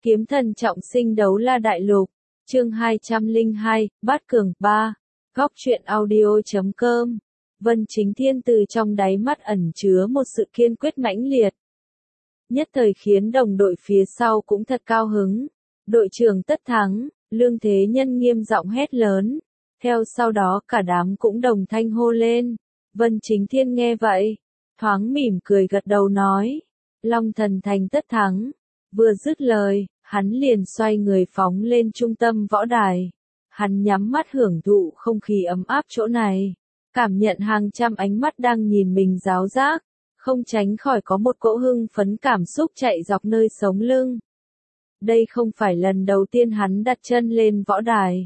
Kiếm thần trọng sinh đấu la đại lục, chương 202, Bát Cường 3, góc truyện audio.com. Vân Chính Thiên từ trong đáy mắt ẩn chứa một sự kiên quyết mãnh liệt. Nhất thời khiến đồng đội phía sau cũng thật cao hứng. Đội trưởng tất thắng, Lương Thế Nhân nghiêm giọng hét lớn. Theo sau đó cả đám cũng đồng thanh hô lên. Vân Chính Thiên nghe vậy, thoáng mỉm cười gật đầu nói. Long thần thành tất thắng. Vừa dứt lời, hắn liền xoay người phóng lên trung tâm võ đài. Hắn nhắm mắt hưởng thụ không khí ấm áp chỗ này. Cảm nhận hàng trăm ánh mắt đang nhìn mình ráo rác. Không tránh khỏi có một cỗ hưng phấn cảm xúc chạy dọc nơi sống lưng. Đây không phải lần đầu tiên hắn đặt chân lên võ đài.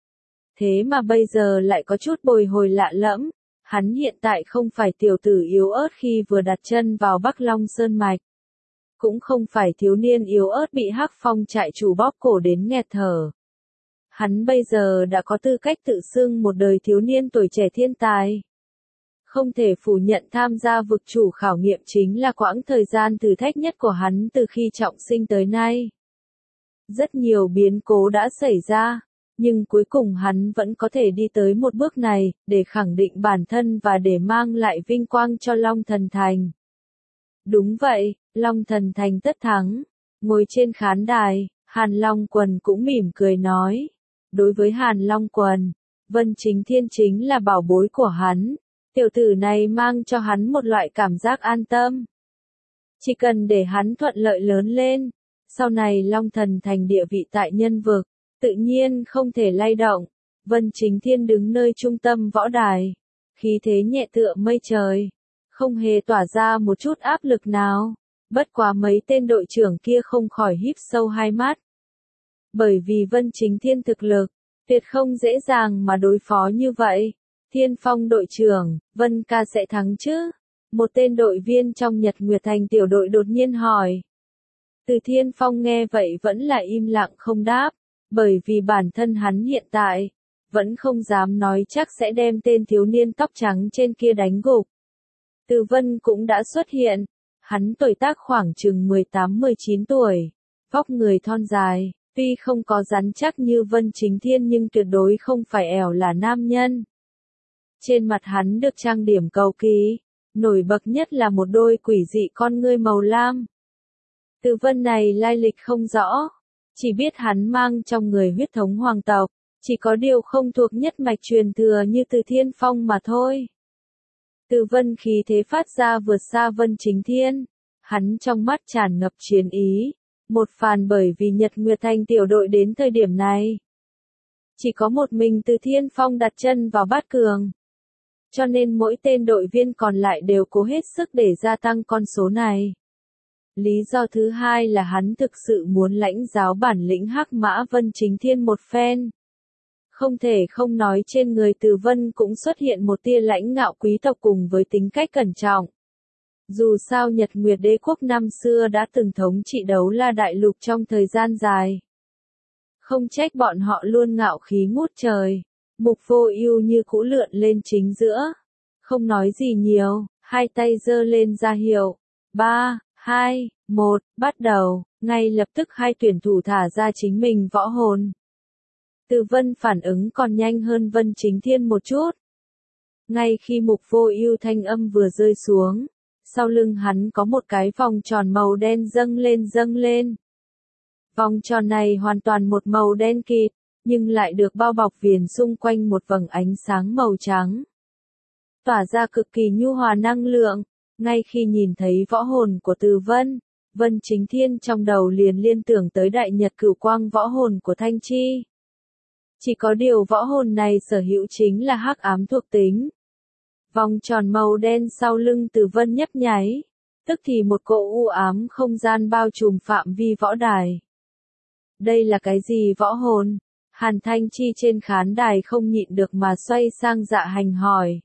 Thế mà bây giờ lại có chút bồi hồi lạ lẫm. Hắn hiện tại không phải tiểu tử yếu ớt khi vừa đặt chân vào Bắc Long Sơn Mạch. Cũng không phải thiếu niên yếu ớt bị Hắc Phong trại chủ bóp cổ đến nghẹt thở. Hắn bây giờ đã có tư cách tự xưng một đời thiếu niên tuổi trẻ thiên tài. Không thể phủ nhận tham gia vực chủ khảo nghiệm chính là quãng thời gian thử thách nhất của hắn từ khi trọng sinh tới nay. Rất nhiều biến cố đã xảy ra, nhưng cuối cùng hắn vẫn có thể đi tới một bước này, để khẳng định bản thân và để mang lại vinh quang cho Long Thần Thành. Đúng vậy, Long Thần Thành tất thắng. Ngồi trên khán đài, Hàn Long Quần cũng mỉm cười nói. Đối với Hàn Long Quần, Vân Chính Thiên chính là bảo bối của hắn. Tiểu tử này mang cho hắn một loại cảm giác an tâm. Chỉ cần để hắn thuận lợi lớn lên, sau này Long Thần Thành địa vị tại nhân vực, tự nhiên không thể lay động. Vân Chính Thiên đứng nơi trung tâm võ đài, khí thế nhẹ tựa mây trời, không hề tỏa ra một chút áp lực nào. Bất quá mấy tên đội trưởng kia không khỏi híp sâu hai mắt. Bởi vì Vân Chính Thiên thực lực, tuyệt không dễ dàng mà đối phó như vậy. Thiên Phong đội trưởng, Vân ca sẽ thắng chứ? Một tên đội viên trong Nhật Nguyệt Thành tiểu đội đột nhiên hỏi. Từ Thiên Phong nghe vậy vẫn là im lặng không đáp, bởi vì bản thân hắn hiện tại, vẫn không dám nói chắc sẽ đem tên thiếu niên tóc trắng trên kia đánh gục. Từ Vân cũng đã xuất hiện, hắn tuổi tác khoảng chừng 18-19 tuổi, vóc người thon dài, tuy không có rắn chắc như Vân Chính Thiên nhưng tuyệt đối không phải ẻo là nam nhân. Trên mặt hắn được trang điểm cầu kỳ, nổi bật nhất là một đôi quỷ dị con ngươi màu lam. Từ Vân này lai lịch không rõ, chỉ biết hắn mang trong người huyết thống hoàng tộc, chỉ có điều không thuộc nhất mạch truyền thừa như Từ Thiên Phong mà thôi. Từ Vân khí thế phát ra vượt xa Vân Chính Thiên, hắn trong mắt tràn ngập chiến ý, một phần bởi vì Nhật Nguyệt Thành tiểu đội đến thời điểm này. Chỉ có một mình Từ Thiên Phong đặt chân vào Bát Cường. Cho nên mỗi tên đội viên còn lại đều cố hết sức để gia tăng con số này. Lý do thứ hai là hắn thực sự muốn lãnh giáo bản lĩnh Hắc Mã Vân Chính Thiên một phen. Không thể không nói trên người Từ Vân cũng xuất hiện một tia lãnh ngạo quý tộc cùng với tính cách cẩn trọng. Dù sao Nhật Nguyệt Đế quốc năm xưa đã từng thống trị đấu la đại lục trong thời gian dài. Không trách bọn họ luôn ngạo khí ngút trời. Mục Vô Ưu như cũ lượn lên chính giữa. Không nói gì nhiều, hai tay giơ lên ra hiệu. 3, 2, 1, bắt đầu. Ngay lập tức hai tuyển thủ thả ra chính mình võ hồn. Từ Vân phản ứng còn nhanh hơn Vân Chính Thiên một chút. Ngay khi Mục Vô Ưu thanh âm vừa rơi xuống, sau lưng hắn có một cái vòng tròn màu đen dâng lên. Vòng tròn này hoàn toàn một màu đen kịt, nhưng lại được bao bọc viền xung quanh một vầng ánh sáng màu trắng. Tỏa ra cực kỳ nhu hòa năng lượng, ngay khi nhìn thấy võ hồn của Từ Vân, Vân Chính Thiên trong đầu liền liên tưởng tới Đại Nhật Cửu Quang võ hồn của Thanh Chi. Chỉ có điều võ hồn này sở hữu chính là hắc ám thuộc tính. Vòng tròn màu đen sau lưng Từ Vân nhấp nháy, tức thì một cỗ u ám không gian bao trùm phạm vi võ đài. Đây là cái gì võ hồn? Hàn Thanh Chi trên khán đài không nhịn được mà xoay sang Dạ Hành hỏi.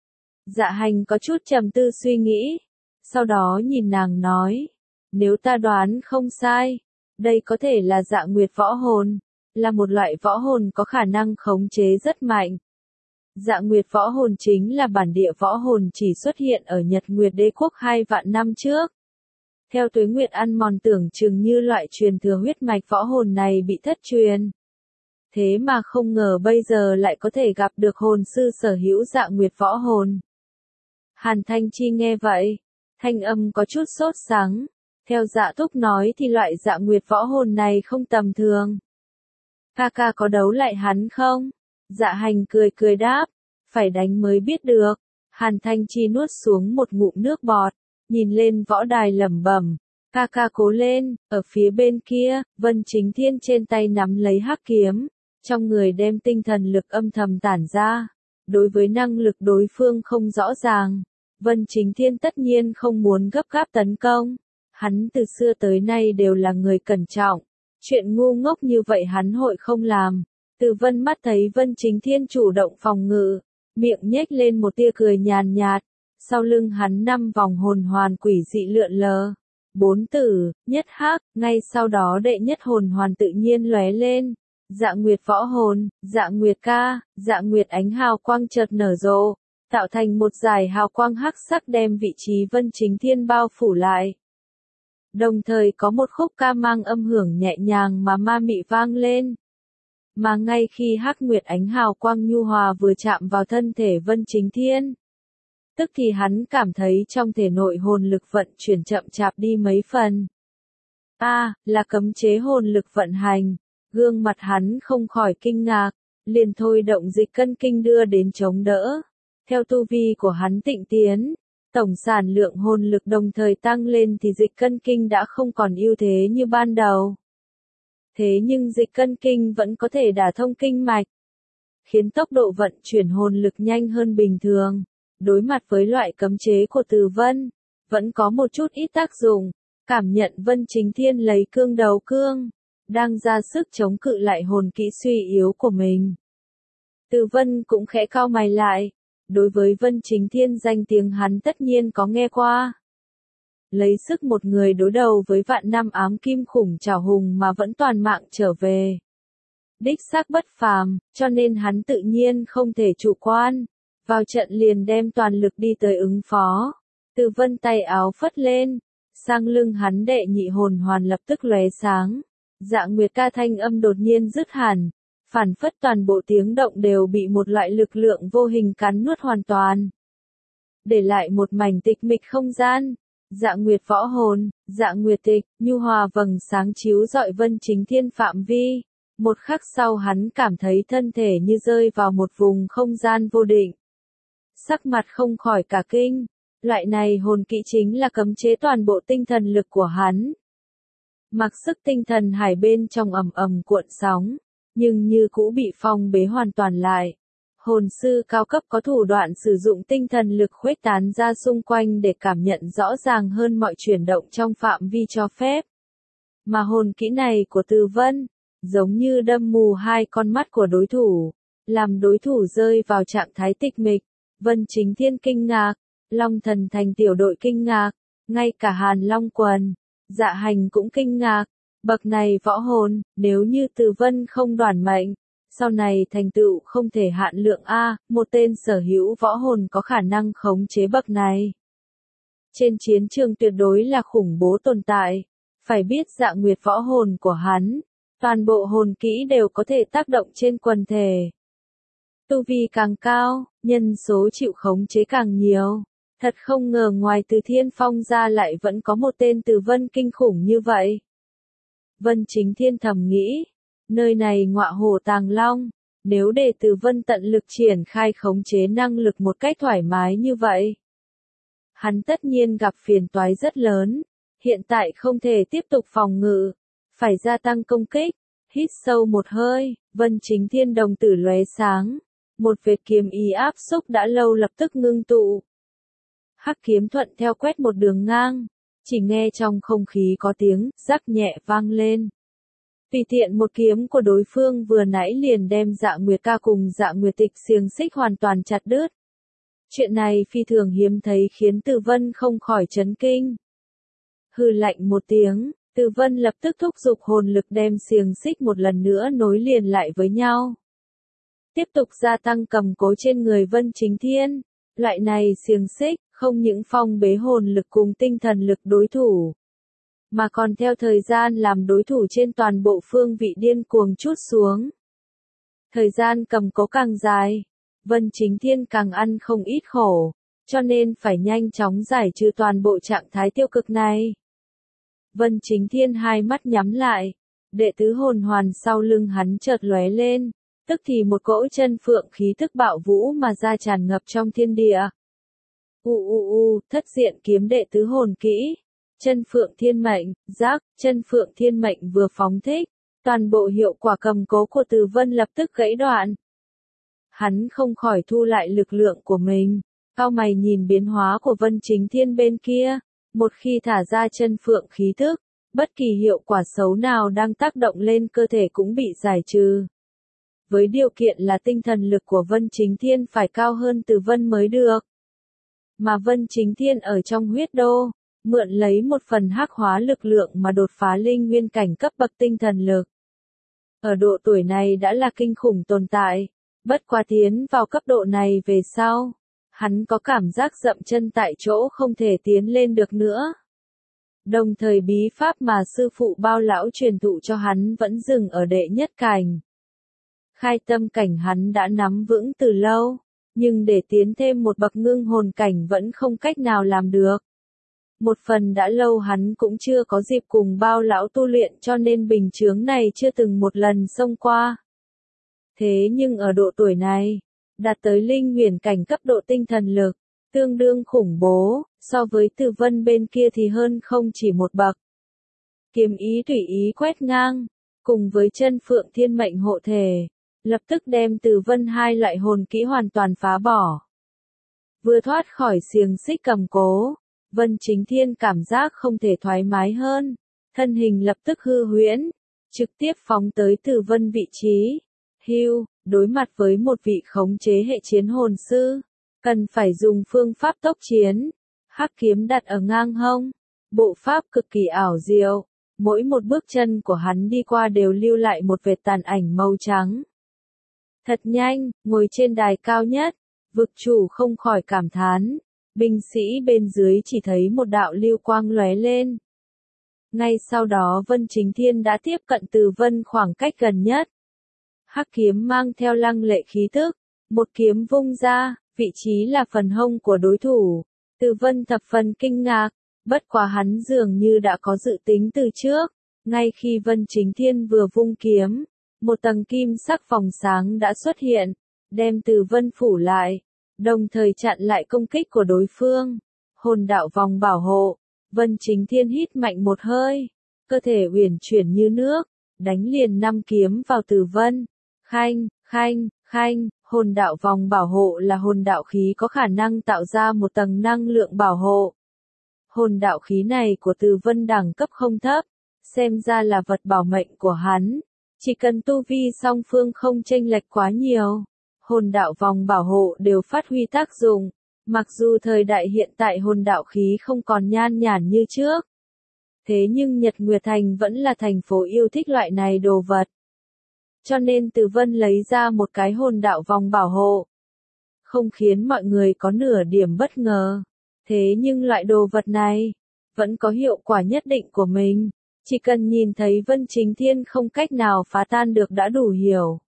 Dạ Hành có chút trầm tư suy nghĩ, sau đó nhìn nàng nói, nếu ta đoán không sai, đây có thể là Dạ Nguyệt võ hồn, là một loại võ hồn có khả năng khống chế rất mạnh. Dạ Nguyệt võ hồn chính là bản địa võ hồn chỉ xuất hiện ở Nhật Nguyệt Đế quốc 2 vạn năm trước. Theo tuế nguyệt ăn mòn tưởng chừng như loại truyền thừa huyết mạch võ hồn này bị thất truyền. Thế mà không ngờ bây giờ lại có thể gặp được hồn sư sở hữu Dạ Nguyệt võ hồn. Hàn Thanh Chi nghe vậy, thanh âm có chút sốt sắng. Theo Dạ Thúc nói thì loại Dạ Nguyệt võ hồn này không tầm thường. Ca ca có đấu lại hắn không? Dạ Hành cười cười đáp, phải đánh mới biết được. Hàn Thanh Chi nuốt xuống một ngụm nước bọt, nhìn lên võ đài lẩm bẩm, ca ca cố lên. Ở phía bên kia, Vân Chính Thiên trên tay nắm lấy hắc kiếm, trong người đem tinh thần lực âm thầm tản ra. Đối với năng lực đối phương không rõ ràng, Vân Chính Thiên tất nhiên không muốn gấp gáp tấn công. Hắn từ xưa tới nay đều là người cẩn trọng, chuyện ngu ngốc như vậy hắn hội không làm. Từ Vân mắt thấy Vân Chính Thiên chủ động phòng ngự, miệng nhếch lên một tia cười nhàn nhạt, sau lưng hắn 5 vòng hồn hoàn quỷ dị lượn lờ. 4 tử, nhất hắc, ngay sau đó đệ nhất hồn hoàn tự nhiên lóe lên. Dạ Nguyệt võ hồn, Dạ Nguyệt ca, Dạ Nguyệt ánh hào quang chợt nở rộ, tạo thành một dải hào quang hắc sắc đem vị trí Vân Chính Thiên bao phủ lại. Đồng thời có một khúc ca mang âm hưởng nhẹ nhàng mà ma mị vang lên. Mà ngay khi hắc nguyệt ánh hào quang nhu hòa vừa chạm vào thân thể Vân Chính Thiên, tức thì hắn cảm thấy trong thể nội hồn lực vận chuyển chậm chạp đi mấy phần. Là cấm chế hồn lực vận hành. Gương mặt hắn không khỏi kinh ngạc, liền thôi động dịch cân kinh đưa đến chống đỡ. Theo tu vi của hắn tịnh tiến, tổng sản lượng hồn lực đồng thời tăng lên thì dịch cân kinh đã không còn ưu thế như ban đầu. Thế nhưng dịch cân kinh vẫn có thể đả thông kinh mạch, khiến tốc độ vận chuyển hồn lực nhanh hơn bình thường. Đối mặt với loại cấm chế của Từ Vân, vẫn có một chút ít tác dụng. Cảm nhận Vân Chính Thiên lấy cương đấu cương, đang ra sức chống cự lại hồn kỹ suy yếu của mình. Từ Vân cũng khẽ cau mày lại. Đối với Vân Chính Thiên danh tiếng hắn tất nhiên có nghe qua. Lấy sức một người đối đầu với vạn năm ám kim khủng trảo hùng mà vẫn toàn mạng trở về. Đích xác bất phàm, cho nên hắn tự nhiên không thể chủ quan. Vào trận liền đem toàn lực đi tới ứng phó. Từ Vân tay áo phất lên, sang lưng hắn đệ nhị hồn hoàn lập tức lóe sáng. Dạ Nguyệt ca thanh âm đột nhiên dứt hẳn, phản phất toàn bộ tiếng động đều bị một loại lực lượng vô hình cắn nuốt hoàn toàn. Để lại một mảnh tịch mịch không gian. Dạ Nguyệt võ hồn, Dạ Nguyệt tịch, nhu hòa vầng sáng chiếu rọi Vân Chính Thiên phạm vi. Một khắc sau hắn cảm thấy thân thể như rơi vào một vùng không gian vô định. Sắc mặt không khỏi cả kinh. Loại này hồn kỹ chính là cấm chế toàn bộ tinh thần lực của hắn. Mặc sức tinh thần hải bên trong ầm ầm cuộn sóng, nhưng như cũ bị phong bế hoàn toàn lại. Hồn sư cao cấp có thủ đoạn sử dụng tinh thần lực khuếch tán ra xung quanh để cảm nhận rõ ràng hơn mọi chuyển động trong phạm vi cho phép. Mà hồn kỹ này của Từ Vân, giống như đâm mù hai con mắt của đối thủ, làm đối thủ rơi vào trạng thái tịch mịch. Vân Chính Thiên kinh ngạc, Long Thần Thành tiểu đội kinh ngạc, ngay cả Hàn Long Quần, Dạ Hành cũng kinh ngạc. Bậc này võ hồn, nếu như Từ Vân không đoản mệnh, sau này thành tựu không thể hạn lượng một tên sở hữu võ hồn có khả năng khống chế bậc này. Trên chiến trường tuyệt đối là khủng bố tồn tại, phải biết Dạ Nguyệt võ hồn của hắn, toàn bộ hồn kỹ đều có thể tác động trên quần thể. Tu vi càng cao, nhân số chịu khống chế càng nhiều. Thật không ngờ ngoài Từ Thiên Phong ra lại vẫn có một tên Từ Vân kinh khủng như vậy. Vân Chính Thiên thầm nghĩ, nơi này ngọa hổ tàng long, nếu để Từ Vân tận lực triển khai khống chế năng lực một cách thoải mái như vậy, hắn tất nhiên gặp phiền toái rất lớn. Hiện tại không thể tiếp tục phòng ngự, phải gia tăng công kích. Hít sâu một hơi, Vân Chính Thiên đồng tử lóe sáng, một vệt kiếm ý áp xúc đã lâu lập tức ngưng tụ. Hắc kiếm thuận theo quét một đường ngang, chỉ nghe trong không khí có tiếng rắc nhẹ vang lên. Tùy tiện một kiếm của đối phương vừa nãy liền đem Dạ Nguyệt ca cùng Dạ Nguyệt tịch xiềng xích hoàn toàn chặt đứt. Chuyện này phi thường hiếm thấy khiến Từ Vân không khỏi chấn kinh. Hừ lạnh một tiếng, Từ Vân lập tức thúc giục hồn lực đem xiềng xích một lần nữa nối liền lại với nhau. Tiếp tục gia tăng cầm cố trên người Vân Chính Thiên. Loại này xiềng xích, không những phong bế hồn lực cùng tinh thần lực đối thủ, mà còn theo thời gian làm đối thủ trên toàn bộ phương vị điên cuồng trút xuống. Thời gian cầm cố càng dài, Vân Chính Thiên càng ăn không ít khổ, cho nên phải nhanh chóng giải trừ toàn bộ trạng thái tiêu cực này. Vân Chính Thiên hai mắt nhắm lại, đệ tứ hồn hoàn sau lưng hắn chợt lóe lên, tức thì một cỗ chân phượng khí tức bạo vũ mà ra tràn ngập trong thiên địa. Thất diện kiếm đệ tứ hồn kỹ, chân phượng thiên mệnh, giác, chân phượng thiên mệnh vừa phóng thích, toàn bộ hiệu quả cầm cố của Từ Vân lập tức gãy đoạn. Hắn không khỏi thu lại lực lượng của mình, cau mày nhìn biến hóa của Vân Chính Thiên bên kia, một khi thả ra chân phượng khí tức, bất kỳ hiệu quả xấu nào đang tác động lên cơ thể cũng bị giải trừ. Với điều kiện là tinh thần lực của Vân Chính Thiên phải cao hơn Từ Vân mới được. Mà Vân Chính Thiên ở trong huyết đô, mượn lấy một phần hắc hóa lực lượng mà đột phá linh nguyên cảnh cấp bậc tinh thần lực. Ở độ tuổi này đã là kinh khủng tồn tại, bất quá tiến vào cấp độ này về sau, hắn có cảm giác dậm chân tại chỗ không thể tiến lên được nữa. Đồng thời bí pháp mà sư phụ Bao lão truyền thụ cho hắn vẫn dừng ở đệ nhất cảnh. Khai tâm cảnh hắn đã nắm vững từ lâu, nhưng để tiến thêm một bậc ngưng hồn cảnh vẫn không cách nào làm được. Một phần đã lâu hắn cũng chưa có dịp cùng Bao lão tu luyện cho nên bình chướng này chưa từng một lần xông qua. Thế nhưng ở độ tuổi này, đạt tới linh huyền cảnh cấp độ tinh thần lực, tương đương khủng bố, so với Từ Vân bên kia thì hơn không chỉ một bậc. Kiếm ý tùy ý quét ngang, cùng với chân phượng thiên mệnh hộ thể, lập tức đem Từ Vân hai loại hồn kỹ hoàn toàn phá bỏ. Vừa thoát khỏi xiềng xích cầm cố, Vân Chính Thiên cảm giác không thể thoải mái hơn, thân hình lập tức hư huyễn, trực tiếp phóng tới Từ Vân vị trí. Đối mặt với một vị khống chế hệ chiến hồn sư, cần phải dùng phương pháp tốc chiến, hắc kiếm đặt ở ngang hông, bộ pháp cực kỳ ảo diệu, mỗi một bước chân của hắn đi qua đều lưu lại một vệt tàn ảnh màu trắng. Thật nhanh, ngồi trên đài cao nhất, vực chủ không khỏi cảm thán, binh sĩ bên dưới chỉ thấy một đạo lưu quang lóe lên. Ngay sau đó Vân Chính Thiên đã tiếp cận Từ Vân khoảng cách gần nhất. Hắc kiếm mang theo lăng lệ khí tức, một kiếm vung ra, vị trí là phần hông của đối thủ. Từ Vân thập phần kinh ngạc, bất quá hắn dường như đã có dự tính từ trước. Ngay khi Vân Chính Thiên vừa vung kiếm, một tầng kim sắc vòng sáng đã xuất hiện, đem Từ Vân phủ lại, đồng thời chặn lại công kích của đối phương. Hồn đạo vòng bảo hộ, Vân Chính Thiên hít mạnh một hơi, cơ thể uyển chuyển như nước, đánh liền 5 kiếm vào Từ Vân. Khanh, hồn đạo vòng bảo hộ là hồn đạo khí có khả năng tạo ra một tầng năng lượng bảo hộ. Hồn đạo khí này của Từ Vân đẳng cấp không thấp, xem ra là vật bảo mệnh của hắn. Chỉ cần tu vi song phương không chênh lệch quá nhiều, hồn đạo vòng bảo hộ đều phát huy tác dụng. Mặc dù thời đại hiện tại hồn đạo khí không còn nhan nhản như trước, thế nhưng Nhật Nguyệt Thành vẫn là thành phố yêu thích loại này đồ vật. Cho nên Từ Vân lấy ra một cái hồn đạo vòng bảo hộ. Không khiến mọi người có nửa điểm bất ngờ. Thế nhưng loại đồ vật này, vẫn có hiệu quả nhất định của mình. Chỉ cần nhìn thấy Vân Chính Thiên không cách nào phá tan được đã đủ hiểu.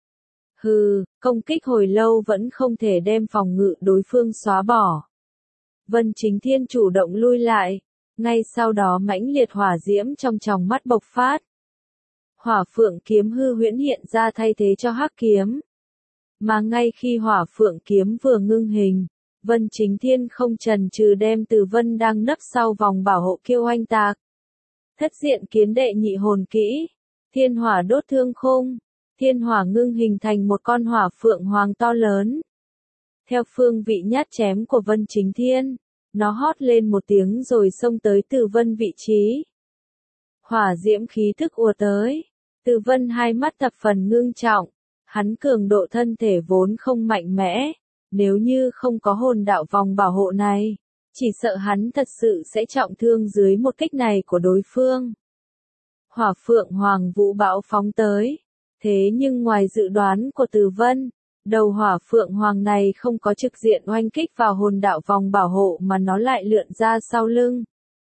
Công kích hồi lâu vẫn không thể đem phòng ngự đối phương xóa bỏ. Vân Chính Thiên chủ động lui lại. Ngay sau đó mãnh liệt hỏa diễm trong tròng mắt bộc phát. Hỏa phượng kiếm hư huyễn hiện ra thay thế cho hắc kiếm. Mà ngay khi hỏa phượng kiếm vừa ngưng hình, Vân Chính Thiên không chần chừ đem Từ Vân đang nấp sau vòng bảo hộ kiêu oanh tạc. Thất diện kiến đệ nhị hồn kỹ, thiên hỏa đốt thương khung, thiên hỏa ngưng hình thành một con hỏa phượng hoàng to lớn. Theo phương vị nhát chém của Vân Chính Thiên, nó hót lên một tiếng rồi xông tới Từ Vân vị trí. Hỏa diễm khí thức ùa tới. Từ Vân hai mắt thập phần ngưng trọng, hắn cường độ thân thể vốn không mạnh mẽ, nếu như không có hồn đạo vòng bảo hộ này, chỉ sợ hắn thật sự sẽ trọng thương dưới một kích này của đối phương. Hỏa phượng hoàng vũ bão phóng tới, thế nhưng ngoài dự đoán của Từ Vân, đầu hỏa phượng hoàng này không có trực diện oanh kích vào hồn đạo vòng bảo hộ mà nó lại lượn ra sau lưng.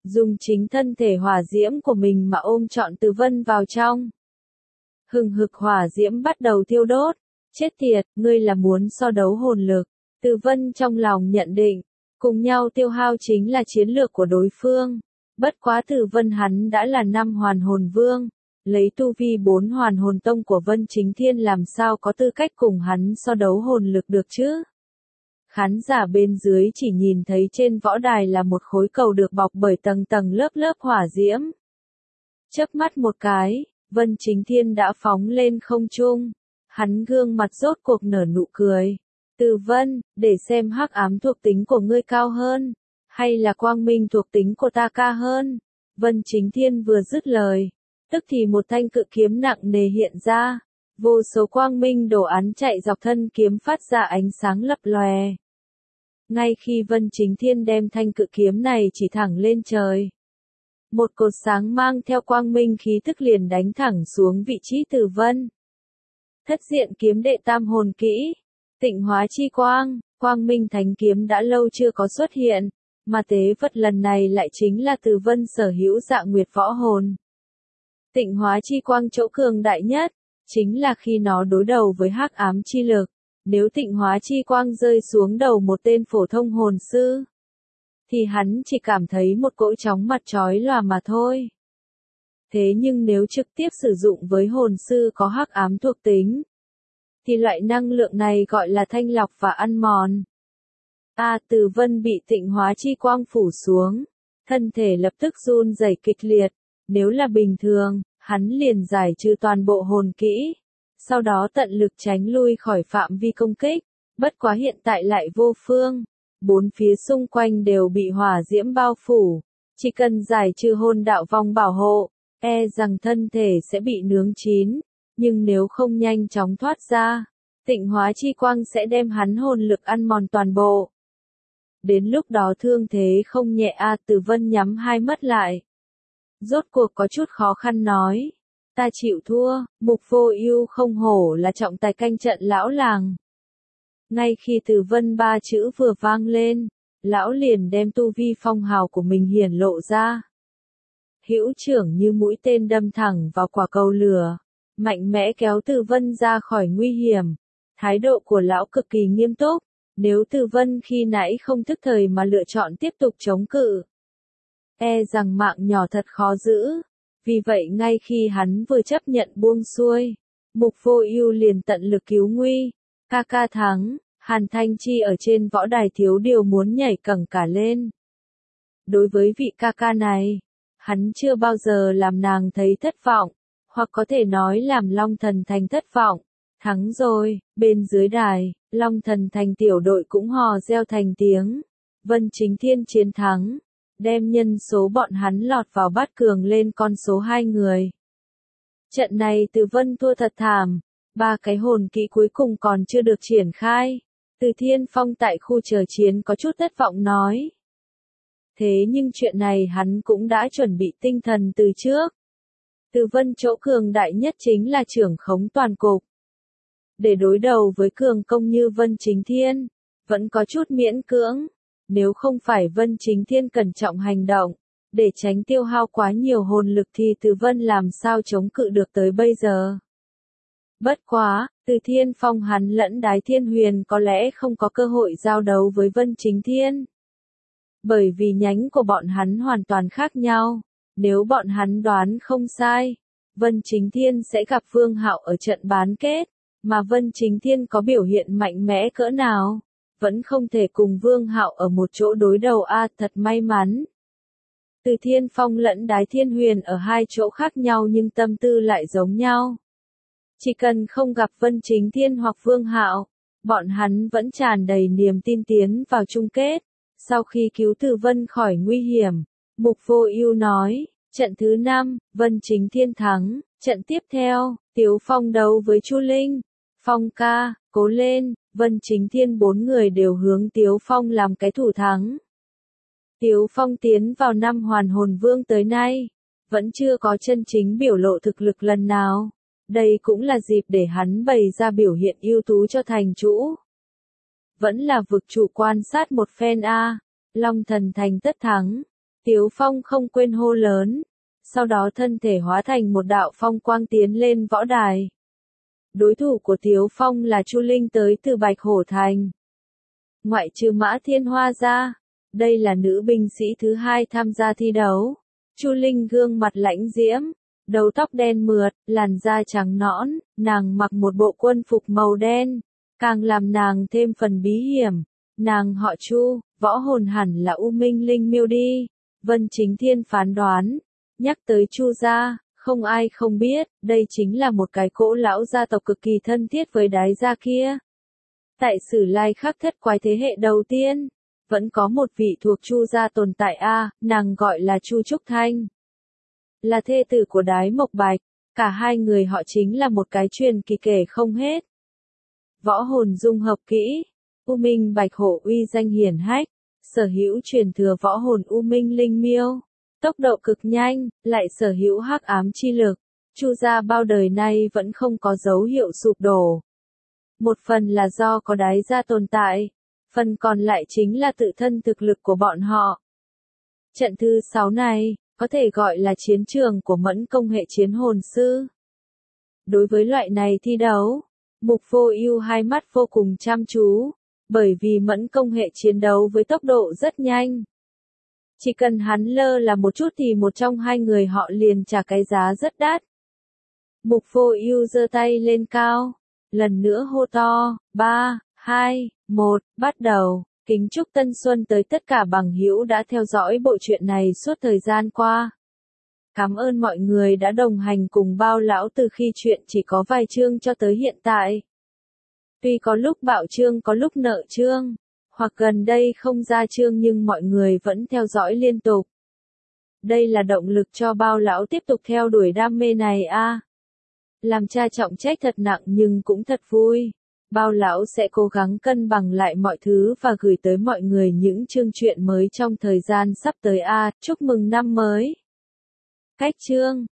dùng chính thân thể hỏa diễm của mình mà ôm trọn Từ Vân vào trong. Hừng hực hỏa diễm bắt đầu thiêu đốt. Chết tiệt, ngươi là muốn so đấu hồn lực. Từ Vân trong lòng nhận định, cùng nhau tiêu hao chính là chiến lược của đối phương. Bất quá Từ Vân hắn đã là 5 hoàn hồn vương, lấy tu vi 4 hoàn hồn tông của Vân Chính Thiên làm sao có tư cách cùng hắn so đấu hồn lực được chứ? Khán giả bên dưới chỉ nhìn thấy trên võ đài là một khối cầu được bọc bởi tầng tầng lớp lớp hỏa diễm. Chớp mắt một cái, Vân Chính Thiên đã phóng lên không trung. Hắn gương mặt rốt cuộc nở nụ cười. Từ Vân, để xem hắc ám thuộc tính của ngươi cao hơn, hay là quang minh thuộc tính của ta cao hơn. Vân Chính Thiên vừa dứt lời, tức thì một thanh cự kiếm nặng nề hiện ra. Vô số quang minh đồ án chạy dọc thân kiếm phát ra ánh sáng lập lòe. Ngay khi Vân Chính Thiên đem thanh cự kiếm này chỉ thẳng lên trời, một cột sáng mang theo quang minh khí tức liền đánh thẳng xuống vị trí Từ Vân. Thất diện kiếm đệ tam hồn kỹ, tịnh hóa chi quang, quang minh thánh kiếm đã lâu chưa có xuất hiện, mà tế vật lần này lại chính là Từ Vân sở hữu Dạ Nguyệt võ hồn. Tịnh hóa chi quang chỗ cường đại nhất, chính là khi nó đối đầu với hắc ám chi lực. Nếu tịnh hóa chi quang rơi xuống đầu một tên phổ thông hồn sư, thì hắn chỉ cảm thấy một cỗ chóng mặt chói lòa mà thôi. Thế nhưng nếu trực tiếp sử dụng với hồn sư có hắc ám thuộc tính, thì loại năng lượng này gọi là thanh lọc và ăn mòn. Từ Vân bị tịnh hóa chi quang phủ xuống, thân thể lập tức run rẩy kịch liệt. Nếu là bình thường, hắn liền giải trừ toàn bộ hồn kỹ, sau đó tận lực tránh lui khỏi phạm vi công kích. Bất quá hiện tại lại vô phương, bốn phía xung quanh đều bị hỏa diễm bao phủ, chỉ cần giải trừ hồn đạo vòng bảo hộ, rằng thân thể sẽ bị nướng chín, nhưng nếu không nhanh chóng thoát ra, tịnh hóa chi quang sẽ đem hắn hồn lực ăn mòn toàn bộ. Đến lúc đó thương thế không nhẹ. Từ Vân nhắm hai mắt lại, rốt cuộc có chút khó khăn nói, ta chịu thua. Mục Vô Ưu không hổ là trọng tài canh trận lão làng. Ngay khi Từ Vân ba chữ vừa vang lên, lão liền đem tu vi phong hào của mình hiển lộ ra. Hữu trưởng như mũi tên đâm thẳng vào quả cầu lửa, mạnh mẽ kéo Từ Vân ra khỏi nguy hiểm. Thái độ của lão cực kỳ nghiêm túc, nếu Từ Vân khi nãy không thức thời mà lựa chọn tiếp tục chống cự, rằng mạng nhỏ thật khó giữ. Vì vậy ngay khi hắn vừa chấp nhận buông xuôi, Mục Vô Ưu liền tận lực cứu nguy. Ca ca thắng. Hàn Thanh Chi ở trên võ đài thiếu điều muốn nhảy cẫng cả lên. Đối với vị ca ca này, hắn chưa bao giờ làm nàng thấy thất vọng, hoặc có thể nói làm Long Thần Thành thất vọng. Thắng rồi. Bên dưới đài, Long Thần Thành tiểu đội cũng hò reo thành tiếng. Vân Chính Thiên chiến thắng, đem nhân số bọn hắn lọt vào bát cường lên con số 2 người. Trận này Từ Vân thua thật thảm, 3 cái hồn kỹ cuối cùng còn chưa được triển khai. Từ Thiên Phong tại khu chờ chiến có chút thất vọng nói. Thế nhưng chuyện này hắn cũng đã chuẩn bị tinh thần từ trước. Từ Vân chỗ cường đại nhất chính là trưởng khống toàn cục. Để đối đầu với cường công như Vân Chính Thiên, vẫn có chút miễn cưỡng. Nếu không phải Vân Chính Thiên cẩn trọng hành động, để tránh tiêu hao quá nhiều hồn lực thì Từ Vân làm sao chống cự được tới bây giờ. Bất quá, Từ Thiên Phong hắn lẫn Đái Thiên Huyền có lẽ không có cơ hội giao đấu với Vân Chính Thiên. Bởi vì nhánh của bọn hắn hoàn toàn khác nhau. Nếu bọn hắn đoán không sai, Vân Chính Thiên sẽ gặp Vương Hạo ở trận bán kết, mà Vân Chính Thiên có biểu hiện mạnh mẽ cỡ nào, vẫn không thể cùng Vương Hạo ở một chỗ đối đầu. Thật may mắn. Từ Thiên Phong lẫn Đái Thiên Huyền ở hai chỗ khác nhau nhưng tâm tư lại giống nhau. Chỉ cần không gặp Vân Chính Thiên hoặc Vương Hạo, bọn hắn vẫn tràn đầy niềm tin tiến vào chung kết. Sau khi cứu Từ Vân khỏi nguy hiểm, Mục Vô Ưu nói, trận thứ 5, Vân Chính Thiên thắng. Trận tiếp theo, Tiếu Phong đấu với Chu Linh. Phong ca, cố lên. Vân Chính Thiên 4 người đều hướng Tiếu Phong làm cái thủ thắng. Tiếu Phong tiến vào 5 hoàn hồn vương tới nay, vẫn chưa có chân chính biểu lộ thực lực lần nào. Đây cũng là dịp để hắn bày ra biểu hiện ưu tú cho thành chủ. Vẫn là vực chủ quan sát một phen. Long Thần Thành tất thắng. Tiếu Phong không quên hô lớn. Sau đó thân thể hóa thành một đạo phong quang tiến lên võ đài. Đối thủ của Tiếu Phong là Chu Linh tới từ Bạch Hổ Thành. Ngoại trừ Mã Thiên Hoa ra, đây là nữ binh sĩ thứ hai tham gia thi đấu. Chu Linh gương mặt lãnh diễm, đầu tóc đen mượt, làn da trắng nõn, nàng mặc một bộ quân phục màu đen, càng làm nàng thêm phần bí hiểm. Nàng họ Chu, võ hồn hẳn là U Minh Linh Miêu đi. Vân Chính Thiên phán đoán, nhắc tới Chu gia, không ai không biết, đây chính là một cái cỗ lão gia tộc cực kỳ thân thiết với Đái gia kia. Tại Sử Lai Khắc thất quái thế hệ đầu tiên, vẫn có một vị thuộc Chu gia tồn tại nàng gọi là Chu Trúc Thanh. Là thê tử của Đái Mộc Bạch, cả hai người họ chính là một cái truyền kỳ kể không hết. Võ hồn dung hợp kỹ, U Minh Bạch Hổ uy danh hiển hách, sở hữu truyền thừa võ hồn U Minh Linh Miêu, tốc độ cực nhanh, lại sở hữu hắc ám chi lực. Chu gia bao đời nay vẫn không có dấu hiệu sụp đổ. Một phần là do có Đái gia tồn tại, phần còn lại chính là tự thân thực lực của bọn họ. Trận thứ 6 này, có thể gọi là chiến trường của Mẫn Công hệ chiến hồn sư. Đối với loại này thi đấu, Mục Vô Ưu hai mắt vô cùng chăm chú, bởi vì Mẫn Công hệ chiến đấu với tốc độ rất nhanh. Chỉ cần hắn lơ là một chút thì một trong hai người họ liền trả cái giá rất đắt. Mục Vô Ưu giơ tay lên cao, lần nữa hô to, 3, 2, 1, bắt đầu. Kính chúc Tân Xuân tới tất cả bằng hữu đã theo dõi bộ truyện này suốt thời gian qua. Cảm ơn mọi người đã đồng hành cùng Bao Lão từ khi chuyện chỉ có vài chương cho tới hiện tại. Tuy có lúc bạo chương có lúc nợ chương, hoặc gần đây không ra chương nhưng mọi người vẫn theo dõi liên tục. Đây là động lực cho Bao Lão tiếp tục theo đuổi đam mê này Làm cha trọng trách thật nặng nhưng cũng thật vui. Bao Lão sẽ cố gắng cân bằng lại mọi thứ và gửi tới mọi người những chương truyện mới trong thời gian sắp tới Chúc mừng năm mới. Cách chương